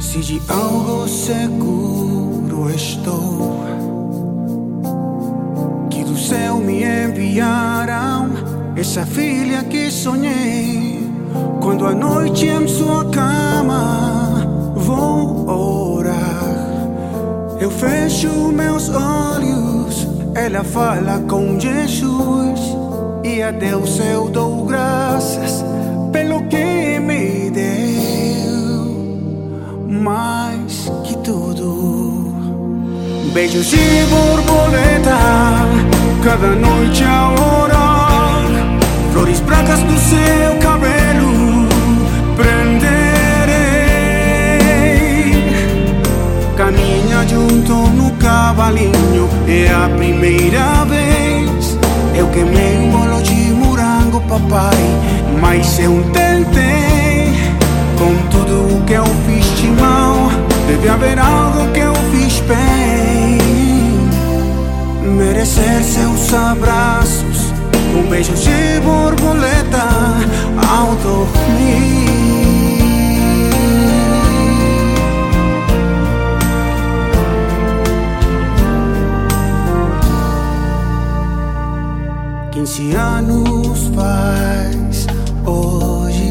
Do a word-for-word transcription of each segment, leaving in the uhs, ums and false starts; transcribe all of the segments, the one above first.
Se de algo seguro estou, que do céu me enviarão essa filha que sonhei. Quando à noite em sua cama vou orar, eu fecho meus olhos, ela fala com Jesus, e a Deus eu dou graças pelo que me deu. Mais que tudo, beijos de borboleta, cada noite a orar, flores brancas no seu cabelo prenderei. Caminha junto no cavalinho, é a primeira vez. Eu queimei um bolo de morango, papai, mas eu tentei. Com tudo o que eu fiz de mal, deve haver algo que eu fiz bem. Merecer seus abraços, um beijo de borboleta ao dormir. Quinze anos faz hoje,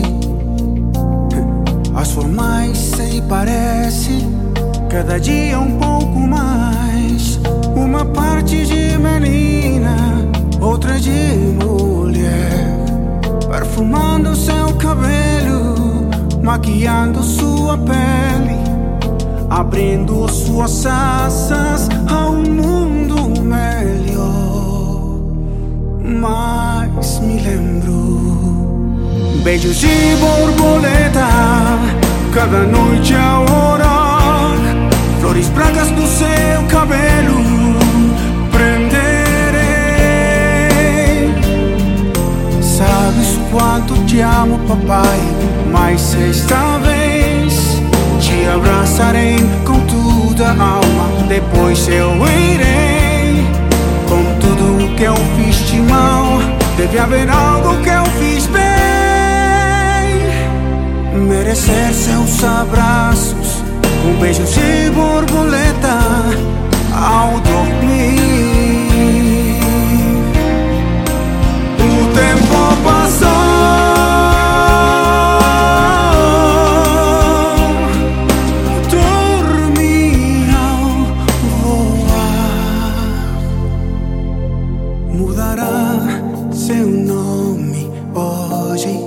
as formais se parece, cada dia um pouco mais. Uma parte de menina, outra de mulher, perfumando seu cabelo, maquiando sua pele, abrindo suas asas a um mundo melhor. Mas me lembro, beijos de borboleta, cada noite a orar, flores brancas no seu cabelo prenderei. Sabes quanto te amo, papai, mas esta vez te abraçarei com toda a alma. Depois eu irei. Com tudo o que eu fiz de mal, deve haver algo que eu fiz bem. Merecer seus abraços, um beijo de borboleta ao dormir. O tempo passou, dormi ao voar. Mudará seu nome hoje,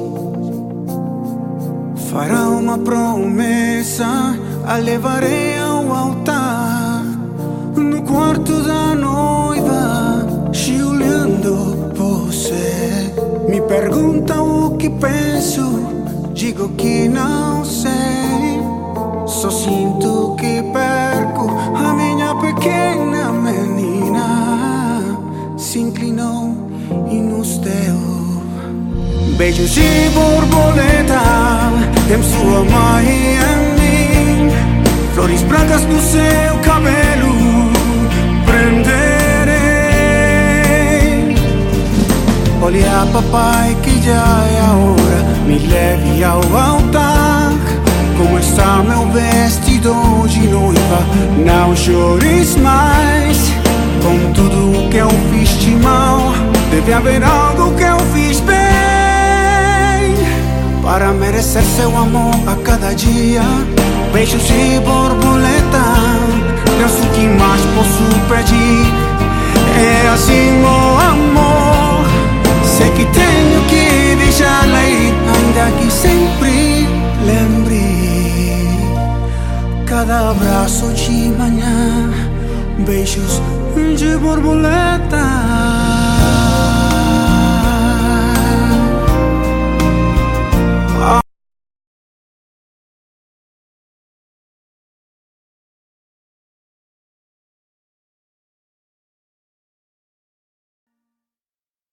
fará uma promessa, a levarei ao altar. No quarto da noiva, olhando você, me pergunta o que penso, digo que não sei. Só sinto que perco a minha pequena menina. Se inclinou e nos deu beijos de borboleta em sua mãe e em mim, flores brancas no seu cabelo prenderei. Olha, papai, que já é a hora, me leve ao altar. Como está meu vestido de noiva? Não chores mais. Com tudo o que eu fiz de mal, deve haver algo que eu fiz bem. Para merecer seu amor a cada dia, beijos de borboleta, penso que mais posso pedir. É assim, meu amor, sei que tenho que deixá-la ir, ainda que sempre lembre. Cada abraço de manhã, beijos de borboleta.